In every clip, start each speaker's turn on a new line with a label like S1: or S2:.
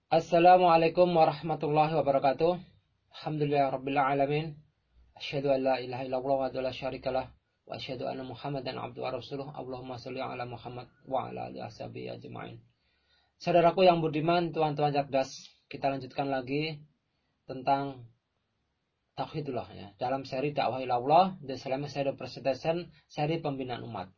S1: Assalamualaikum warahmatullahi wabarakatuh. Alhamdulillahirabbil alamin. Asyhadu an la ilaha illallah wa la syarikalah wa asyhadu anna Muhammadan abduhu wa rasuluh. Allahumma shalli ala Muhammad wa ala alihi washabihi ajmain. Saudaraku yang budiman, tuan-tuan cerdas, kita lanjutkan lagi tentang tauhidullah ya. Dalam seri dakwah ilallah, The Islamic Side Presentation, seri pembinaan umat.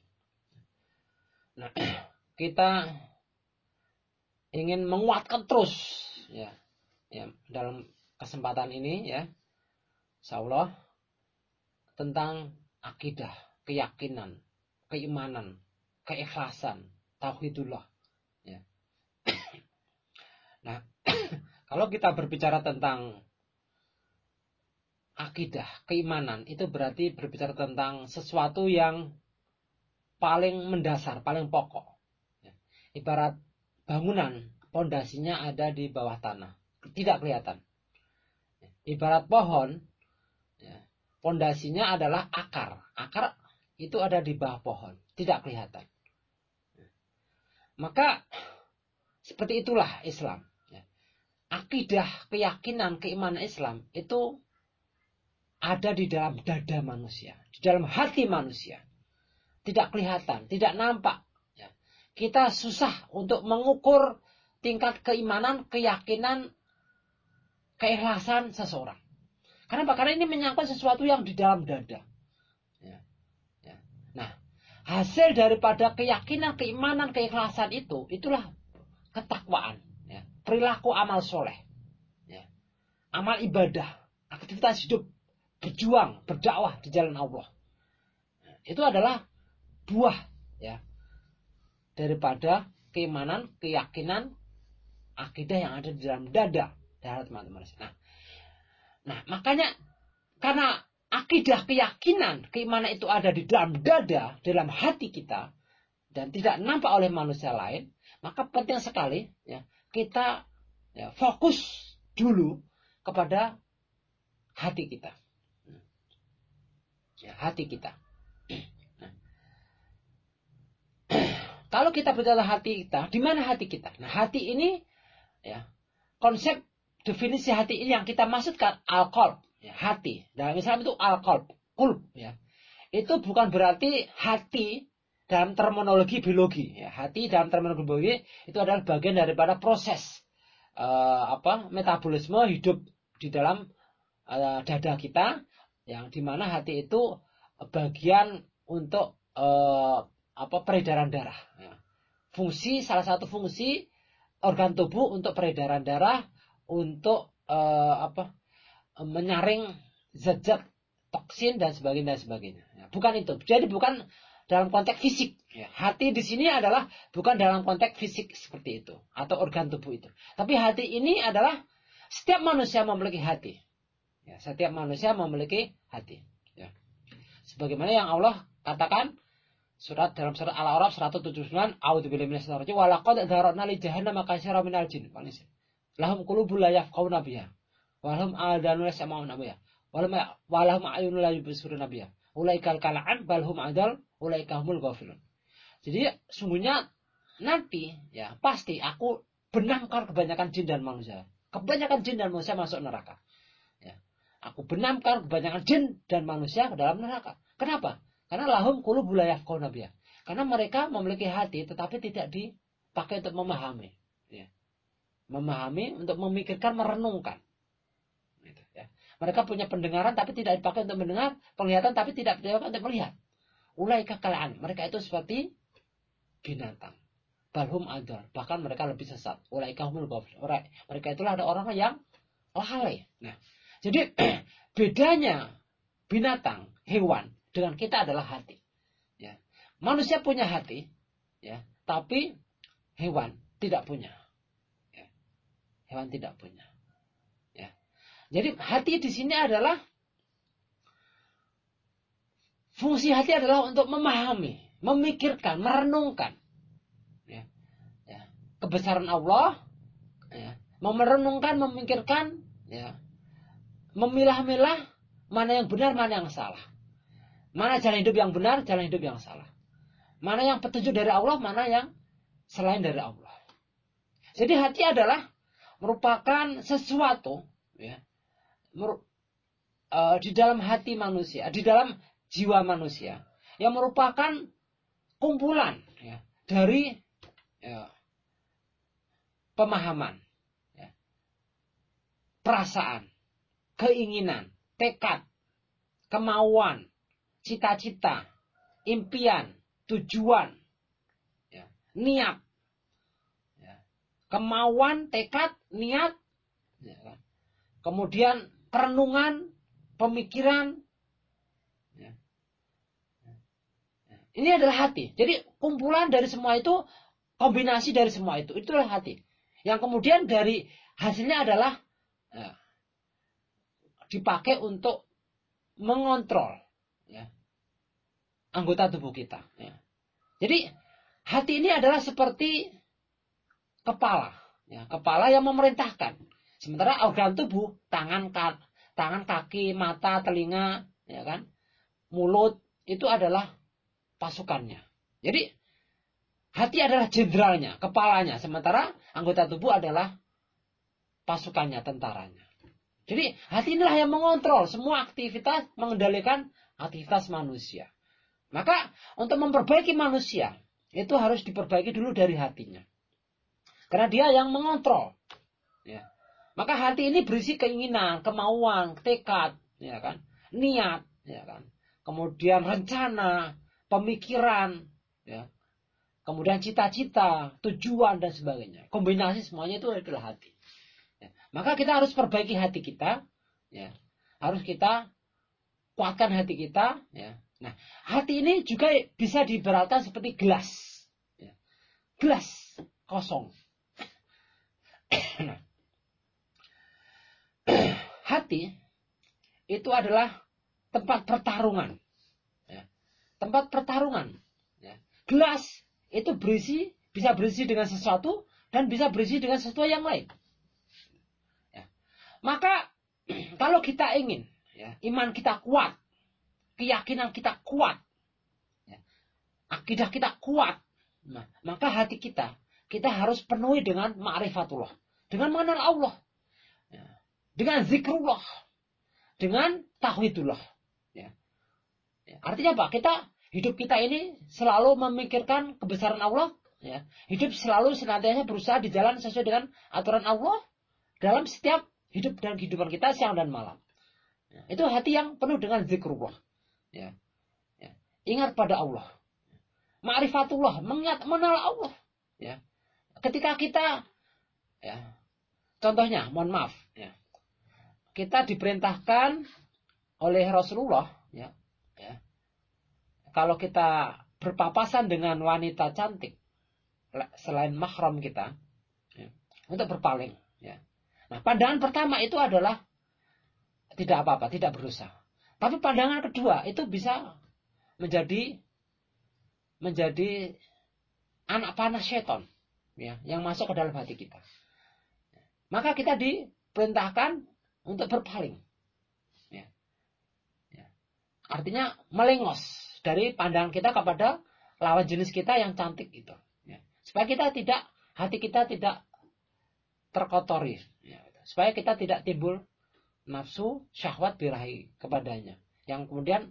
S1: Nah, kita ingin menguatkan terus ya dalam kesempatan ini ya, insyaallah, tentang akidah, keyakinan, keimanan, keikhlasan, tauhidullah ya. Nah, kalau kita berbicara tentang akidah, keimanan, itu berarti berbicara tentang sesuatu yang paling mendasar, paling pokok ya. Ibarat bangunan, pondasinya ada di bawah tanah, tidak kelihatan. Ibarat pohon, pondasinya adalah akar. Akar itu ada di bawah pohon, tidak kelihatan. Maka seperti itulah Islam. Akidah, keyakinan, keimanan Islam itu ada di dalam dada manusia, di dalam hati manusia. Tidak kelihatan, tidak nampak. Kita susah untuk mengukur tingkat keimanan, keyakinan, keikhlasan seseorang. Kenapa? Karena ini menyangkut sesuatu yang di dalam dada. Nah, hasil daripada keyakinan, keimanan, keikhlasan itulah ketakwaan. Perilaku amal soleh. Amal ibadah, aktivitas hidup, berjuang, berdakwah di jalan Allah. Itu adalah buah daripada keimanan, keyakinan, akidah yang ada di dalam dada teman-teman. Nah, makanya karena akidah, keyakinan, keimanan itu ada di dalam dada, dalam hati kita dan tidak nampak oleh manusia lain, maka penting sekali kita fokus dulu kepada hati kita. Hati kita. Kalau kita bicara hati kita, di mana hati kita? Nah, hati ini konsep definisi hati ini yang kita maksudkan al-qalb, hati. Dalam Islam itu al-qalb, qulb Itu bukan berarti hati dalam terminologi biologi. Hati dalam terminologi biologi itu adalah bagian daripada proses metabolisme hidup di dalam dada kita, yang dimana hati itu bagian untuk peredaran darah. Salah satu fungsi organ tubuh untuk peredaran darah, untuk menyaring zat-zat toksin dan sebagainya. Bukan itu. Jadi bukan dalam konteks fisik. Hati di sini adalah bukan dalam konteks fisik seperti itu atau organ tubuh itu. Tapi hati ini adalah setiap manusia memiliki hati. Setiap manusia memiliki hati. Sebagaimana yang Allah katakan dalam surat Al-A'raf 179, a'udzubillahi minasyaitonir rajim, wa laqad dzara'na li jahannama katsiran minal jin. Lahum qulubun la yafqahuna biha, wa lahum a'dhanun la yasma'una biha, wa lahum a'yunun la yubsiruna biha. Ulaikal kal'an bal hum adall, ulaika humul ghafilun. Jadi sungguhnya nanti pasti aku benamkan kebanyakan jin dan manusia. Kebanyakan jin dan manusia masuk neraka. Aku benamkan kebanyakan jin dan manusia ke dalam neraka. Kenapa? Karena lahum qulubun la yafqahuna biha. Karena mereka memiliki hati tetapi tidak dipakai untuk memahami. Memahami, untuk memikirkan, merenungkan. Mereka punya pendengaran tapi tidak dipakai untuk mendengar, penglihatan tapi tidak dipakai untuk melihat. Ulaika kal'an. Mereka itu seperti binatang. Balhum adal. Bahkan mereka lebih sesat. Ulaika humul ghafilun. Mereka itulah ada orang yang lalai. Nah, jadi bedanya binatang, hewan dengan kita adalah hati. Manusia punya hati, tapi hewan tidak punya. Hewan tidak punya. Jadi hati di sini adalah fungsi hati adalah untuk memahami, memikirkan, merenungkan kebesaran Allah, merenungkan, memikirkan, memilah-milah mana yang benar, mana yang salah. Mana jalan hidup yang benar, jalan hidup yang salah. Mana yang petunjuk dari Allah, mana yang selain dari Allah. Jadi hati adalah merupakan sesuatu ya, di dalam hati manusia, di dalam jiwa manusia yang merupakan kumpulan ya, dari ya, pemahaman, ya, perasaan, keinginan, tekad, kemauan, cita-cita, impian, tujuan, ya, niat, ya, kemauan, tekad, niat, ya kan? Kemudian perenungan, pemikiran, ya. Ini adalah hati. Jadi kumpulan dari semua itu, kombinasi dari semua itu, itulah hati. Yang kemudian dari hasilnya adalah ya, dipakai untuk mengontrol ya, anggota tubuh kita. Ya. Jadi hati ini adalah seperti kepala, ya, kepala yang memerintahkan. Sementara organ tubuh, tangan, kaki, mata, telinga, ya kan, mulut itu adalah pasukannya. Jadi hati adalah jenderalnya, kepalanya, sementara anggota tubuh adalah pasukannya, tentaranya. Jadi hati inilah yang mengontrol semua aktivitas, mengendalikan aktivitas manusia. Maka untuk memperbaiki manusia itu harus diperbaiki dulu dari hatinya, karena dia yang mengontrol. Ya. Maka hati ini berisi keinginan, kemauan, tekad, ya kan, niat, ya kan, kemudian rencana, pemikiran, ya, kemudian cita-cita, tujuan dan sebagainya. Kombinasi semuanya itu adalah hati. Ya. Maka kita harus perbaiki hati kita, ya, harus kita kuatkan hati kita. Ya. Nah, hati ini juga bisa diibaratkan seperti gelas, ya. Gelas kosong. Nah, hati itu adalah tempat pertarungan. Ya. Tempat pertarungan. Ya. Gelas itu bisa berisi dengan sesuatu dan bisa berisi dengan sesuatu yang lain. Ya. Maka kalau kita ingin ya, iman kita kuat, keyakinan kita kuat, ya, akidah kita kuat, nah, maka hati kita harus penuhi dengan ma'rifatullah, dengan mengenal Allah, ya, dengan zikrullah, dengan tauhidullah. Ya. Ya. Artinya apa? Hidup kita ini selalu memikirkan kebesaran Allah. Ya. Hidup selalu senantiasa berusaha di jalan sesuai dengan aturan Allah dalam setiap hidup dan kehidupan kita siang dan malam. Ya. Itu hati yang penuh dengan zikrullah. Ya. Ya. Ingat pada Allah. Ma'rifatullah, mengenal Allah. Ya. Ketika kita, ya, contohnya, mohon maaf, ya, kita diperintahkan oleh Rasulullah, ya, ya, kalau kita berpapasan dengan wanita cantik selain mahram kita, ya, untuk berpaling. Ya. Nah, pandangan pertama itu adalah tidak apa-apa, tidak berdosa. Tapi pandangan kedua itu bisa menjadi anak panah setan, ya, yang masuk ke dalam hati kita. Maka kita diperintahkan untuk berpaling. Ya. Ya. Artinya melengos dari pandangan kita kepada lawan jenis kita yang cantik itu. Ya. Supaya hati kita tidak terkotori. Ya. Supaya kita tidak timbul nafsu syahwat birahi kepadanya. Yang kemudian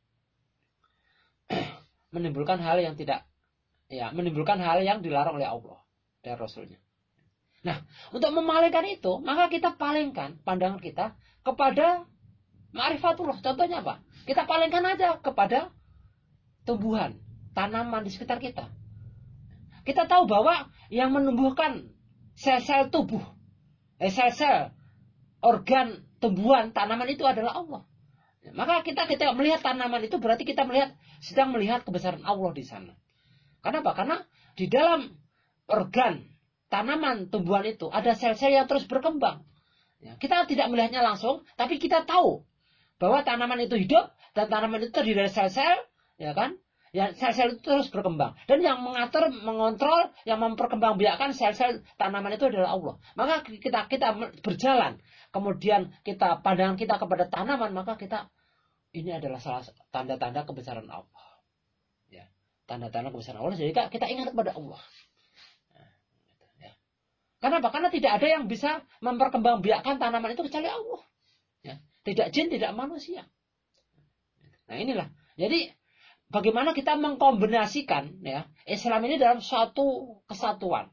S1: menimbulkan hal yang dilarang oleh Allah dan Rasulnya. Nah, untuk memalingkan itu, maka kita palingkan pandangan kita kepada ma'rifatullah. Contohnya apa? Kita palingkan aja kepada tumbuhan, tanaman di sekitar kita. Kita tahu bahwa yang menumbuhkan sel-sel tubuh, sel-sel organ tumbuhan tanaman itu adalah Allah. Maka kita melihat tanaman itu berarti kita sedang melihat kebesaran Allah di sana. Kenapa? Karena di dalam organ tanaman tumbuhan itu ada sel-sel yang terus berkembang. Ya, kita tidak melihatnya langsung, tapi kita tahu bahwa tanaman itu hidup dan tanaman itu terdiri dari sel-sel, ya kan? Ya, sel-sel itu terus berkembang. Dan yang mengatur, mengontrol, yang memperkembangbiakkan sel-sel tanaman itu adalah Allah. Maka kita berjalan, kemudian pandangan kita kepada tanaman, maka ini adalah salah tanda-tanda kebesaran Allah. Ya, tanda-tanda kebesaran Allah. Jadi kita ingat kepada Allah. Kenapa? Karena tidak ada yang bisa memperkembangbiakkan tanaman itu kecuali Allah. Ya. Tidak jin, tidak manusia. Nah inilah. Jadi bagaimana kita mengkombinasikan ya Islam ini dalam suatu kesatuan.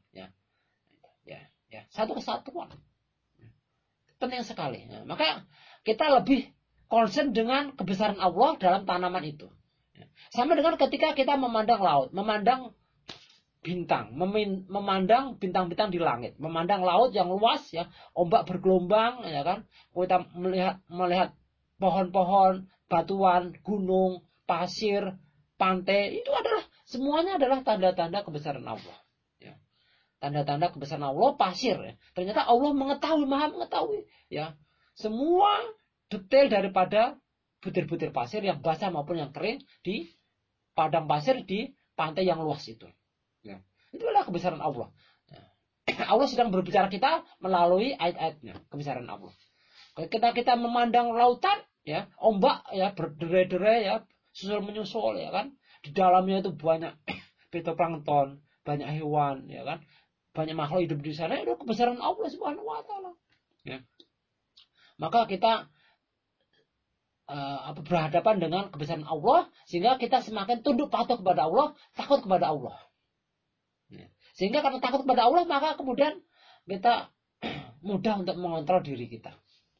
S1: Satu kesatuan. Penting sekali. Ya. Maka kita lebih concern dengan kebesaran Allah dalam tanaman itu. Ya. Sama dengan ketika kita memandang laut, memandang bintang, memandang bintang-bintang di langit, memandang laut yang luas ya, ombak bergelombang ya kan. Kita melihat pohon-pohon, batuan, gunung, pasir, pantai, itu adalah semuanya adalah tanda-tanda kebesaran Allah. Ya. Tanda-tanda kebesaran Allah, pasir ya. Ternyata Allah mengetahui, Maha mengetahui ya. Semua detail daripada butir-butir pasir yang basah maupun yang kering di padang pasir di pantai yang luas itu. Ya. Itulah kebesaran Allah. Ya. Allah sedang berbicara kita melalui ayat-ayatnya, kebesaran Allah. Kalau kita memandang lautan, ya, ombak ya berderai-derai ya, susul menyusul ya kan. Di dalamnya itu banyak fitoplankton, banyak hewan ya kan. Banyak makhluk hidup di sana, itu kebesaran Allah Subhanahu wa taala. Ya. Maka kita berhadapan dengan kebesaran Allah sehingga kita semakin tunduk patuh kepada Allah, takut kepada Allah. Ya. Sehingga karena takut kepada Allah maka kemudian kita mudah untuk mengontrol diri kita.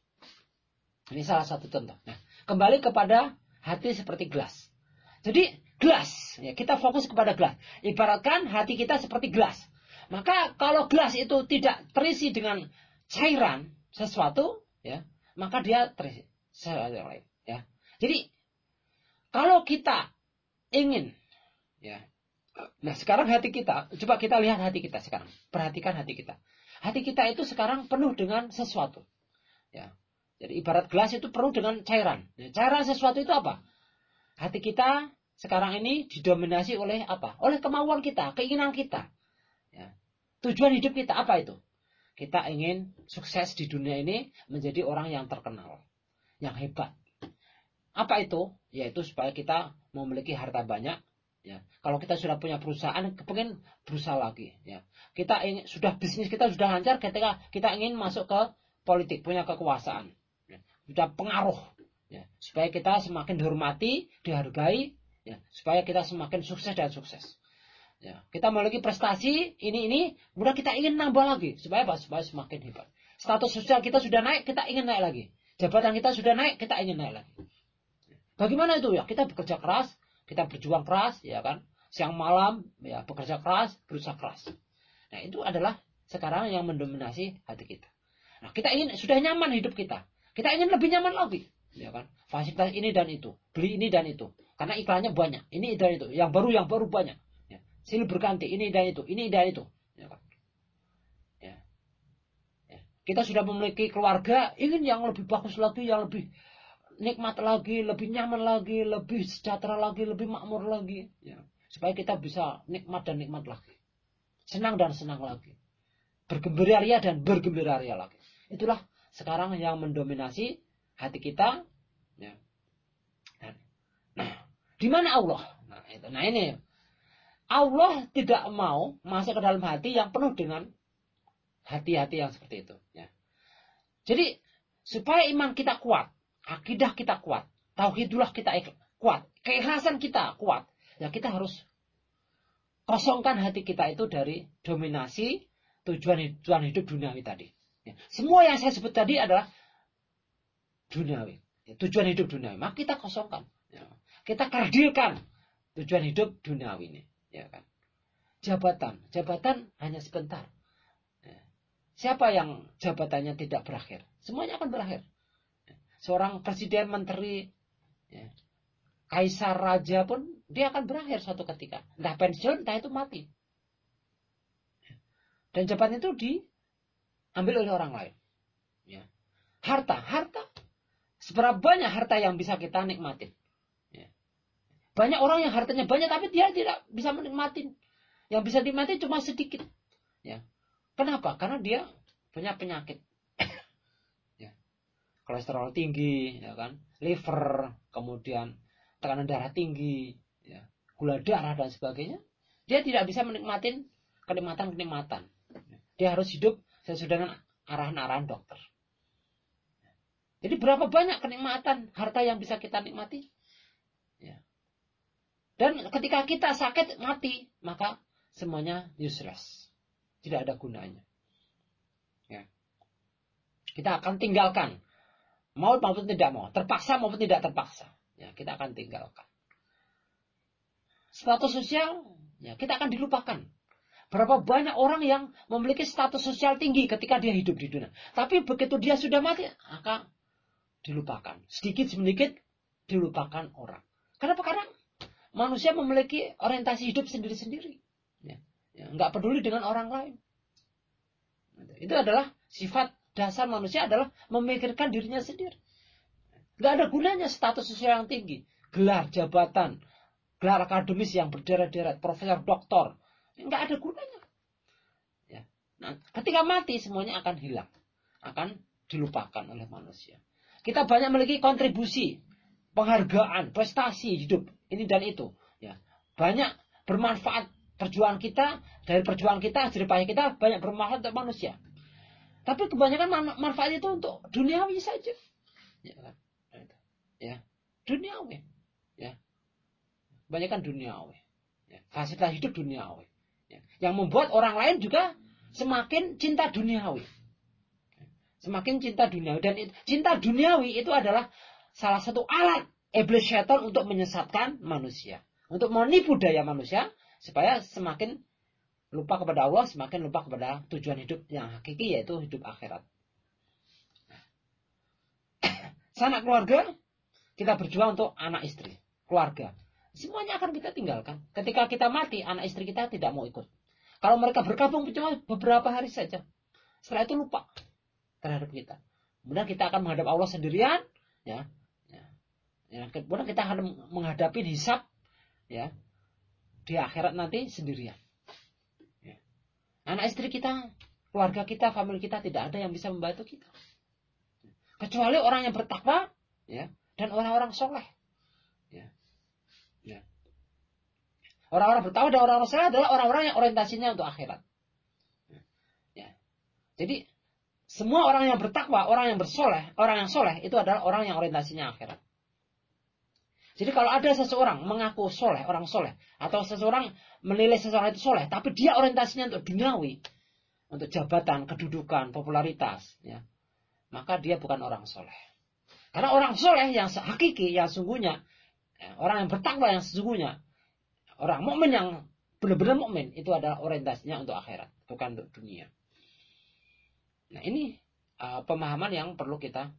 S1: Ini salah satu contoh. Nah, kembali kepada hati seperti gelas. Jadi gelas, ya, kita fokus kepada gelas. Ibaratkan hati kita seperti gelas. Maka kalau gelas itu tidak terisi dengan cairan sesuatu, ya, maka dia terisi sesuatu yang lain. Ya. Jadi kalau kita ingin, ya. Nah sekarang hati kita, coba kita lihat hati kita sekarang. Perhatikan hati kita. Hati kita itu sekarang penuh dengan sesuatu. Ya. Jadi ibarat gelas itu penuh dengan cairan. Ya, cairan sesuatu itu apa? Hati kita sekarang ini didominasi oleh apa? Oleh kemauan kita, keinginan kita. Ya. Tujuan hidup kita apa itu? Kita ingin sukses di dunia ini menjadi orang yang terkenal, yang hebat. Apa itu? Yaitu supaya kita memiliki harta banyak. Ya. Kalau kita sudah punya perusahaan, pengen berusaha lagi. Ya. Kita ingin sudah bisnis kita sudah lancar, ketika kita ingin masuk ke politik, punya kekuasaan, ya. Sudah pengaruh, ya. Supaya kita semakin dihormati, dihargai, ya. Supaya kita semakin sukses dan sukses. Ya. Kita memiliki prestasi ini, kemudian kita ingin nambah lagi, supaya apa? Supaya semakin hebat. Status sosial kita sudah naik, kita ingin naik lagi. Jabatan kita sudah naik, kita ingin naik lagi. Bagaimana itu ya? Kita bekerja keras. Kita berjuang keras, ya kan? Siang malam, ya bekerja keras, berusaha keras. Nah itu adalah sekarang yang mendominasi hati kita. Nah kita ingin sudah nyaman hidup kita. Kita ingin lebih nyaman lagi, ya kan? Fasilitas ini dan itu, beli ini dan itu. Karena iklannya banyak, ini dan itu. Yang baru banyak. Ya. Silih berganti, ini dan itu, ya kan? Ya. Ya. Kita sudah memiliki keluarga, ingin yang lebih bagus lagi, yang lebih nikmat lagi, lebih nyaman lagi, lebih sejahtera lagi, lebih makmur lagi, ya. Supaya kita bisa nikmat dan nikmat lagi, senang dan senang lagi, bergembiraria dan bergembiraria lagi. Itulah sekarang yang mendominasi hati kita. Ya. Nah, di mana Allah? Nah ini Allah tidak mau masuk ke dalam hati yang penuh dengan hati-hati yang seperti itu. Ya. Jadi supaya iman kita kuat, akidah kita kuat, tauhidullah kita kuat, keikhlasan kita kuat. Ya kita harus kosongkan hati kita itu dari dominasi tujuan hidup duniawi tadi. Ya. Semua yang saya sebut tadi adalah duniawi, ya, tujuan hidup duniawi. Maka kita kosongkan, ya. Kita kerdilkan tujuan hidup duniawi ini, ya kan? Jabatan hanya sebentar. Ya. Siapa yang jabatannya tidak berakhir? Semuanya akan berakhir. Seorang presiden, menteri, ya, kaisar, raja pun dia akan berakhir suatu ketika. Entah pensiun, entah itu mati. Dan jabatan itu diambil oleh orang lain. Ya. Harta. Seberapa banyak harta yang bisa kita nikmatin? Ya. Banyak orang yang hartanya banyak tapi dia tidak bisa menikmatin. Yang bisa dinikmati cuma sedikit. Ya. Kenapa? Karena dia punya penyakit. Kolesterol tinggi, ya kan, liver, kemudian tekanan darah tinggi, ya, gula darah dan sebagainya, dia tidak bisa menikmati kenikmatan. Dia harus hidup sesuai dengan arahan-arahan dokter. Jadi berapa banyak kenikmatan harta yang bisa kita nikmati? Ya. Dan ketika kita sakit mati, maka semuanya useless. Tidak ada gunanya. Ya. Kita akan tinggalkan. Mau maupun tidak mau. Terpaksa maupun tidak terpaksa. Ya, kita akan tinggalkan. Status sosial, ya, kita akan dilupakan. Berapa banyak orang yang memiliki status sosial tinggi ketika dia hidup di dunia. Tapi begitu dia sudah mati, maka dilupakan. Sedikit-sedikit dilupakan orang. Kenapa? Karena manusia memiliki orientasi hidup sendiri-sendiri. Ya. Ya, nggak peduli dengan orang lain. Itu adalah sifat dasar manusia, adalah memikirkan dirinya sendiri. Nggak ada gunanya status sosial yang tinggi. Gelar jabatan, gelar akademis yang berderet-deret, profesor, doktor. Nggak ada gunanya. Ya. Nah, ketika mati semuanya akan hilang. Akan dilupakan oleh manusia. Kita banyak memiliki kontribusi, penghargaan, prestasi hidup. Ini dan itu. Ya. Banyak bermanfaat perjuangan kita. Dari perjuangan kita, jeripaya kita banyak bermanfaat untuk manusia. Tapi kebanyakan manfaat itu untuk duniawi saja. Ya. Ya. Duniawi. Ya. Kebanyakan duniawi. Ya. Fasilitas hidup duniawi. Ya. Yang membuat orang lain juga semakin cinta duniawi. Semakin cinta duniawi. Dan cinta duniawi itu adalah salah satu alat iblis syaitan untuk menyesatkan manusia. Untuk menipu daya manusia. Supaya semakin lupa kepada Allah, semakin lupa kepada tujuan hidup yang hakiki, yaitu hidup akhirat. Sanak keluarga, kita berjuang untuk anak istri, keluarga. Semuanya akan kita tinggalkan. Ketika kita mati, anak istri kita tidak mau ikut. Kalau mereka bergabung cuma beberapa hari saja. Setelah itu lupa terhadap kita. Kemudian kita akan menghadap Allah sendirian. Ya. Kemudian kita akan menghadapi hisab, ya, di akhirat nanti sendirian. Ya. Anak istri kita, keluarga kita, famili kita, tidak ada yang bisa membantu kita. Kecuali orang yang bertakwa, ya, dan orang-orang soleh. Ya. Ya. Orang-orang bertakwa dan orang-orang soleh adalah orang-orang yang orientasinya untuk akhirat. Ya. Jadi semua orang yang bertakwa, orang yang bersoleh, orang yang soleh itu adalah orang yang orientasinya akhirat. Jadi kalau ada seseorang mengaku soleh, orang soleh, atau seseorang menilai seseorang itu soleh, tapi dia orientasinya untuk duniawi, untuk jabatan, kedudukan, popularitas, ya, maka dia bukan orang soleh. Karena orang soleh yang hakiki, yang sungguhnya, ya, orang yang bertakwa yang sesungguhnya, orang mukmin yang benar-benar mukmin itu adalah orientasinya untuk akhirat, bukan untuk dunia. Nah ini pemahaman yang perlu kita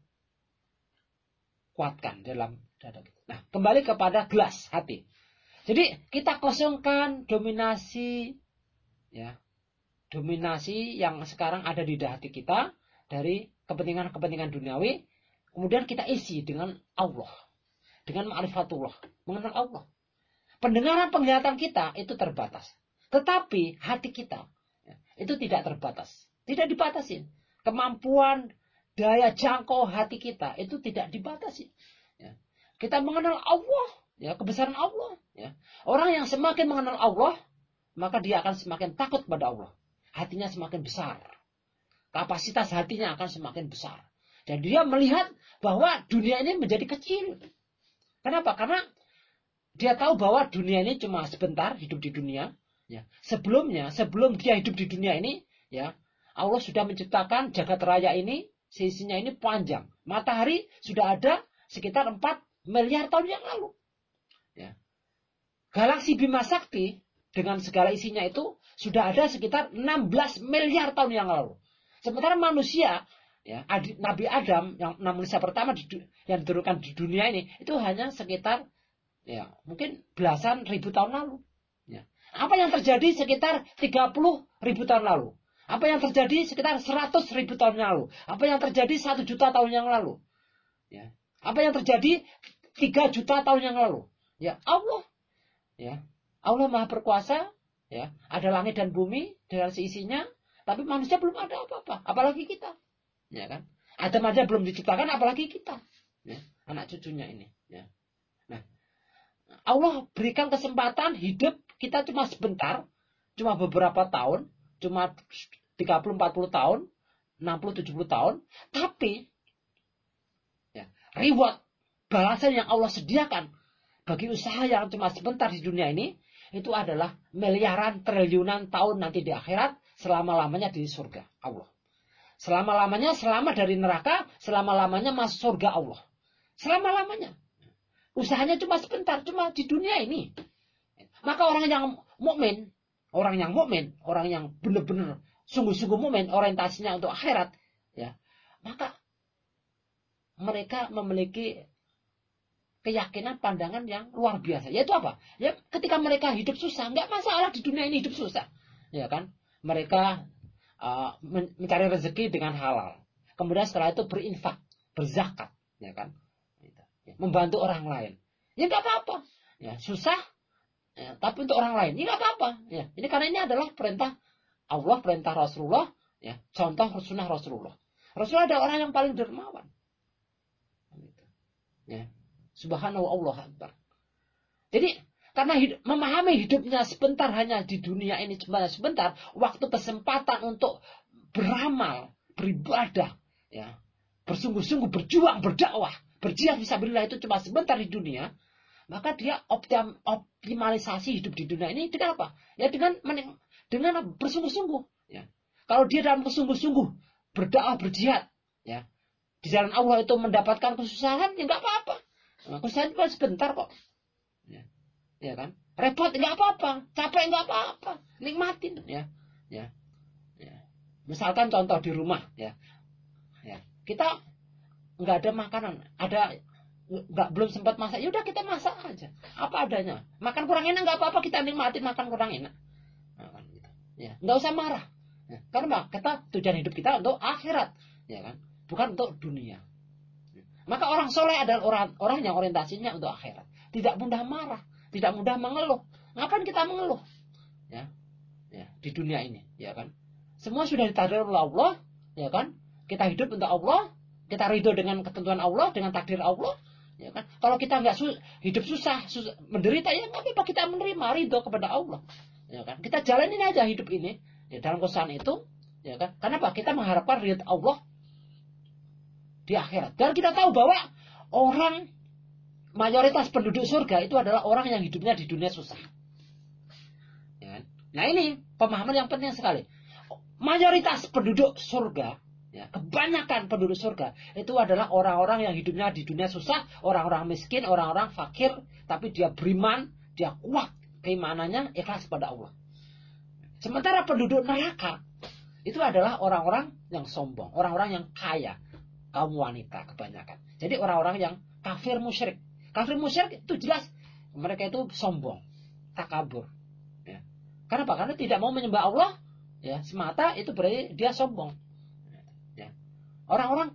S1: kuatkan dalam dada kita. Nah, kembali kepada gelas hati. Jadi kita kosongkan dominasi, ya, dominasi yang sekarang ada di hati kita dari kepentingan-kepentingan duniawi, kemudian kita isi dengan Allah, dengan ma'rifatullah, mengenal Allah. Pendengaran penglihatan kita itu terbatas, tetapi hati kita, ya, itu tidak terbatas, tidak dibatasi. Kemampuan daya jangkau hati kita itu tidak dibatasi. Ya. Kita mengenal Allah, ya, kebesaran Allah. Ya. Orang yang semakin mengenal Allah, maka dia akan semakin takut kepada Allah. Hatinya semakin besar. Kapasitas hatinya akan semakin besar. Dan dia melihat bahwa dunia ini menjadi kecil. Kenapa? Karena dia tahu bahwa dunia ini cuma sebentar hidup di dunia. Ya. Sebelumnya, sebelum dia hidup di dunia ini, ya, Allah sudah menciptakan jagat raya ini. Sisinya ini panjang. Matahari sudah ada sekitar 4 miliar tahun yang lalu. Ya. Galaksi Bima Sakti dengan segala isinya itu sudah ada sekitar 16 miliar tahun yang lalu. Sementara manusia, ya, Nabi Adam yang manusia pertama yang diturunkan di dunia ini itu hanya sekitar, ya, mungkin belasan ribu tahun lalu. Ya. Apa yang terjadi sekitar 30 ribu tahun lalu? Apa yang terjadi sekitar 100 ribu tahun yang lalu? Apa yang terjadi 1 juta tahun yang lalu? Ya. Apa yang terjadi 3 juta tahun yang lalu? Ya, Allah. Ya. Allah Maha Berkuasa, ya. Ada langit dan bumi dengan seisinya, tapi manusia belum ada apa-apa, apalagi kita. Ya kan? Adam aja belum diciptakan, apalagi kita. Ya. Anak cucunya ini, ya. Nah, Allah berikan kesempatan hidup kita cuma sebentar, cuma beberapa tahun, cuma 30-40 tahun, 60-70 tahun, tapi ya, reward, balasan yang Allah sediakan bagi usaha yang cuma sebentar di dunia ini, itu adalah miliaran, triliunan tahun nanti di akhirat, selama-lamanya di surga Allah. Selama-lamanya selamat dari neraka, selama-lamanya masuk surga Allah. Selama-lamanya. Usahanya cuma sebentar, cuma di dunia ini. Maka orang yang mukmin, orang yang benar-benar sungguh-sungguh mukmin, orientasinya untuk akhirat, ya, maka mereka memiliki keyakinan, pandangan yang luar biasa. Yaitu apa? Ya, ketika mereka hidup susah, nggak masalah di dunia ini hidup susah, ya kan? Mereka mencari rezeki dengan halal. Kemudian setelah itu berinfak, berzakat, ya kan? Membantu orang lain. Ya nggak apa-apa. Ya, susah, ya, tapi untuk orang lain, ya nggak apa-apa. Ya, ini karena ini adalah perintah Allah, perintah Rasulullah. Ya, contoh sunnah Rasulullah. Rasulullah ada orang yang paling dermawan. Ya. Subhanallah, Allah Akbar. Jadi karena memahami hidupnya sebentar, hanya di dunia ini cuma sebentar, waktu kesempatan untuk beramal, beribadah, ya, bersungguh-sungguh berjuang, berdakwah, berjihad fisabilillah itu cuma sebentar di dunia, maka dia optimalisasi hidup di dunia ini dengan apa? Ya dengan bersungguh-sungguh. Ya. Kalau dia dalam bersungguh-sungguh berdakwah, berjihad, ya, di jalan Allah itu mendapatkan kesusahan, ya nggak apa-apa. Nah, kesusahan cuma sebentar kok. Ya kan? Repot nggak apa-apa, capek nggak apa-apa, nikmatin, ya. Misalkan contoh di rumah, ya. Kita nggak ada makanan, belum sempat masak, yaudah kita masak aja, apa adanya. Makan kurang enak nggak apa-apa, kita nikmatin makan kurang enak. Nah, kan gitu. Ya, nggak usah marah. Ya, karena kita tujuan hidup kita untuk akhirat, ya kan? Bukan untuk dunia. Maka orang soleh adalah orang yang orientasinya untuk akhirat. Tidak mudah marah, tidak mudah mengeluh. Ngapain kita mengeluh? Ya, di dunia ini, ya kan? Semua sudah ditakdir oleh Allah, ya kan? Kita hidup untuk Allah, kita ridho dengan ketentuan Allah, dengan takdir Allah, ya kan? Kalau kita nggak hidup susah, menderita, ya nggak apa-apa, kita menerima ridho kepada Allah, ya kan? Kita jalanin aja hidup ini, ya, dalam kesusahan itu, ya kan? Kenapa? Kita mengharapkan ridho Allah di akhirat. Dan kita tahu bahwa orang mayoritas penduduk surga itu adalah orang yang hidupnya di dunia susah. Ya. Nah ini pemahaman yang penting sekali. Mayoritas penduduk surga, ya, kebanyakan penduduk surga itu adalah orang-orang yang hidupnya di dunia susah, orang-orang miskin, orang-orang fakir, tapi dia beriman, dia kuat keimanannya, ikhlas pada Allah. Sementara penduduk neraka itu adalah orang-orang yang sombong, orang-orang yang kaya, kaum wanita kebanyakan. Jadi orang-orang yang kafir musyrik. Kafir musyrik itu jelas mereka itu sombong, takabur. Ya. Kenapa? Karena tidak mau menyembah Allah, ya, semata, itu berarti dia sombong. Ya. Orang-orang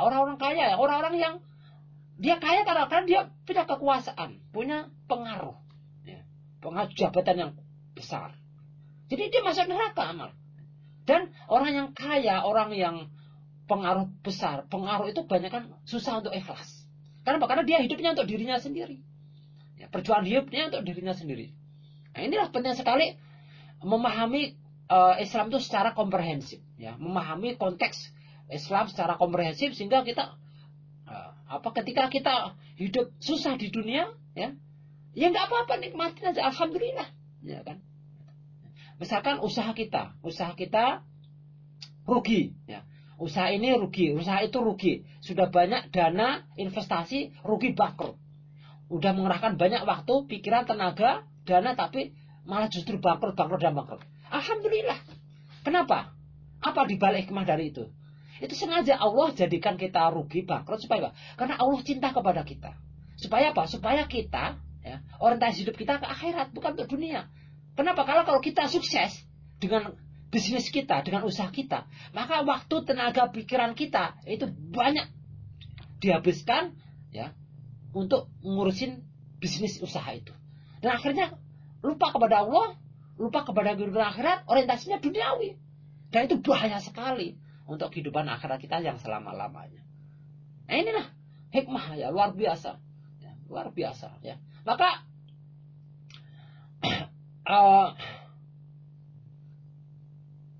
S1: yang dia kaya karena dia punya kekuasaan, punya pengaruh, ya, pengaruh jabatan yang besar. Jadi dia masuk neraka amal. Dan orang yang kaya, orang yang pengaruh besar, pengaruh itu banyak kan susah untuk ikhlas. Kenapa? Karena dia hidupnya untuk dirinya sendiri. Ya, perjuangan hidupnya untuk dirinya sendiri. Nah, inilah penting sekali memahami Islam itu secara komprehensif. Ya, memahami konteks Islam secara komprehensif sehingga kita ketika kita hidup susah di dunia, ya nggak apa-apa, nikmatin aja, alhamdulillah, ya kan. Misalkan usaha kita rugi, ya. Usaha ini rugi, usaha itu rugi. Sudah banyak dana investasi, rugi, bangkrut. Udah mengerahkan banyak waktu, pikiran, tenaga, dana, tapi malah justru bangkrut. Alhamdulillah. Kenapa? Apa dibalik hikmah dari itu? Itu sengaja Allah jadikan kita rugi, bangkrut, supaya apa? Karena Allah cinta kepada kita. Supaya apa? Supaya kita, ya, orientasi hidup kita ke akhirat, bukan untuk dunia. Kenapa? Kalau kita sukses dengan bisnis kita, dengan usaha kita, maka waktu, tenaga, pikiran kita itu banyak dihabiskan, ya, untuk ngurusin bisnis usaha itu. Dan akhirnya lupa kepada Allah, lupa kepada kehidupan akhirat, orientasinya duniawi. Dan itu bahaya sekali untuk kehidupan akhirat kita yang selama-lamanya. Nah inilah hikmah, ya, luar biasa. Ya, luar biasa, ya. Maka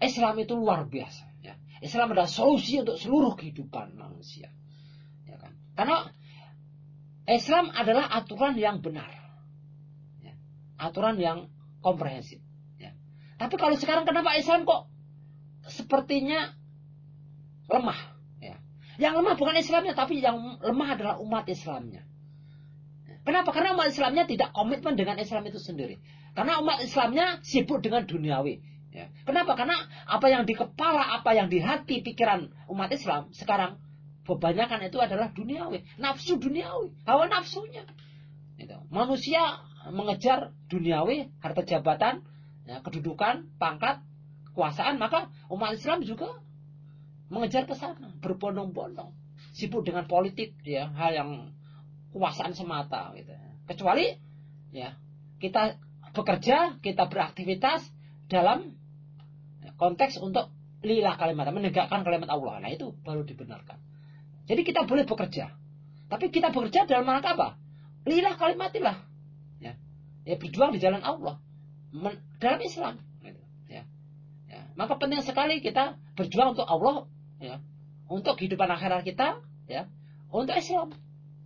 S1: Islam itu luar biasa. Ya. Islam adalah solusi untuk seluruh kehidupan manusia. Ya kan? Karena Islam adalah aturan yang benar. Ya. Aturan yang komprehensif. Ya. Tapi kalau sekarang kenapa Islam kok sepertinya lemah? Ya. Yang lemah bukan Islamnya, tapi yang lemah adalah umat Islamnya. Kenapa? Karena umat Islamnya tidak komitmen dengan Islam itu sendiri. Karena umat Islamnya sibuk dengan duniawi. Ya. Kenapa? Karena apa yang di kepala, apa yang di hati, pikiran umat Islam sekarang kebanyakan itu adalah duniawi. Nafsu duniawi. Hawa nafsunya. Gitu. Manusia mengejar duniawi, harta jabatan, ya, kedudukan, pangkat, kekuasaan. Maka umat Islam juga mengejar ke sana. Berbondong-bondong. Sibuk dengan politik. Ya, hal yang kekuasaan semata gitu. Kecuali ya kita bekerja, kita beraktivitas dalam konteks untuk lillah kalimat, menegakkan kalimat Allah. Nah, itu baru dibenarkan. Jadi kita boleh bekerja. Tapi kita bekerja dalam rangka apa? Lillah kalimatillah. Ya. Ya, berjuang di jalan Allah. Dalam Islam gitu. Ya. Ya. Maka penting sekali kita berjuang untuk Allah, ya. Untuk kehidupan akhirat kita, ya. Untuk Islam.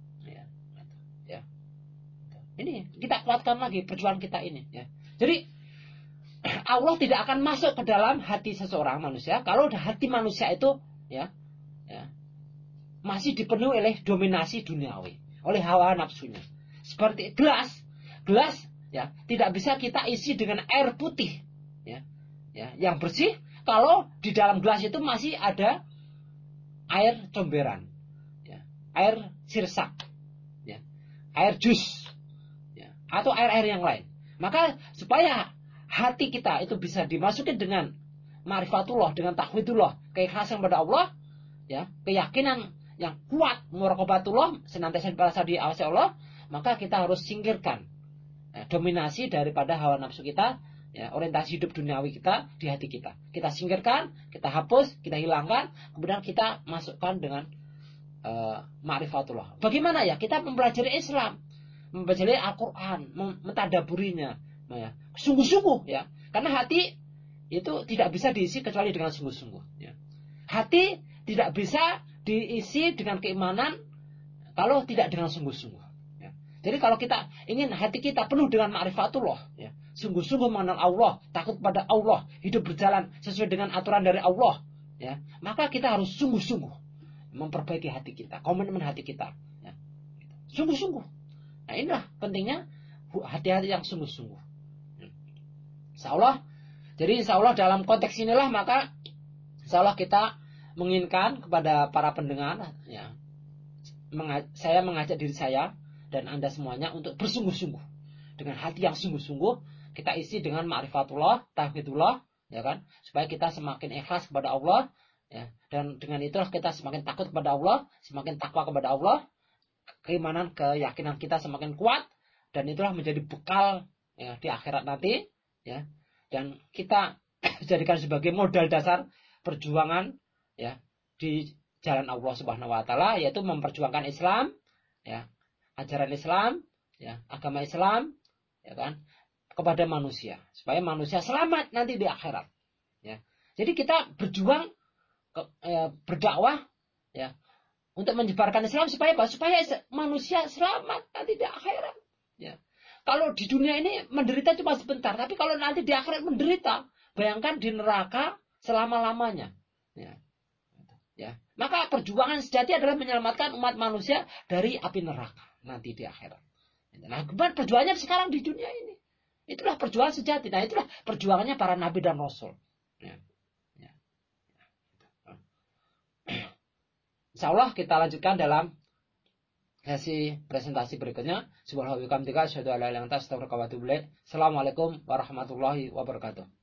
S1: Ini kita kuatkan lagi perjuangan kita ini. Ya. Jadi Allah tidak akan masuk ke dalam hati seseorang manusia kalau hati manusia itu ya masih dipenuhi oleh dominasi duniawi, oleh hawa nafsunya. Seperti gelas ya tidak bisa kita isi dengan air putih, ya yang bersih kalau di dalam gelas itu masih ada air comberan, ya, air sirsak, ya, air jus. Atau air-air yang lain. Maka supaya hati kita itu bisa dimasukin dengan ma'rifatullah, dengan takwidullah, keikhlasan pada Allah, ya, keyakinan yang kuat, muraqabatullah, senantiasa diawasi Allah, maka kita harus singkirkan dominasi daripada hawa nafsu kita, ya, orientasi hidup duniawi kita di hati kita. Kita singkirkan, kita hapus, kita hilangkan, kemudian kita masukkan dengan ma'rifatullah. Bagaimana ya? Kita mempelajari Islam, mempelajari Al-Quran, mentadaburinya, ya, sungguh-sungguh, ya, karena hati itu tidak bisa diisi kecuali dengan sungguh-sungguh. Ya. Hati tidak bisa diisi dengan keimanan kalau tidak dengan sungguh-sungguh. Ya. Jadi kalau kita ingin hati kita penuh dengan ma'rifatullah, ya, sungguh-sungguh mengenal Allah, takut pada Allah, hidup berjalan sesuai dengan aturan dari Allah, ya, maka kita harus sungguh-sungguh memperbaiki hati kita, komitmen hati kita, ya. Sungguh-sungguh. Nah, inilah pentingnya hati-hati yang sungguh-sungguh. Insya Allah. Jadi insya Allah dalam konteks inilah maka insya Allah kita menginginkan kepada para pendengar, ya, saya mengajak diri saya dan Anda semuanya untuk bersungguh-sungguh. Dengan hati yang sungguh-sungguh kita isi dengan ma'rifatullah, tauhidullah, ya kan? Supaya kita semakin ikhlas kepada Allah, ya. Dan dengan itulah kita semakin takut kepada Allah, semakin takwa kepada Allah. Keimanan, keyakinan kita semakin kuat dan itulah menjadi bekal, ya, di akhirat nanti, ya, dan kita jadikan sebagai modal dasar perjuangan, ya, di jalan Allah Subhanahu Wa Taala, yaitu memperjuangkan Islam, ya, ajaran Islam, ya, agama Islam, ya kan, kepada manusia supaya manusia selamat nanti di akhirat, ya. Jadi kita berjuang berdakwah, ya, untuk menyebarkan Islam supaya apa? Supaya manusia selamat nanti di akhirat. Ya. Kalau di dunia ini menderita cuma sebentar, tapi kalau nanti di akhirat menderita, bayangkan di neraka selama-lamanya. Ya. Ya. Maka perjuangan sejati adalah menyelamatkan umat manusia dari api neraka nanti di akhirat. Nah, perjuangannya sekarang di dunia ini. Itulah perjuangan sejati. Nah, itulah perjuangannya para nabi dan rasul. Ya. Insya Allah kita lanjutkan dalam sesi presentasi berikutnya. Subhanallah wa bihamdika asyhadu an la ilaha illa anta astaghfiruka wa atubu ilaik. Assalamualaikum warahmatullahi wabarakatuh.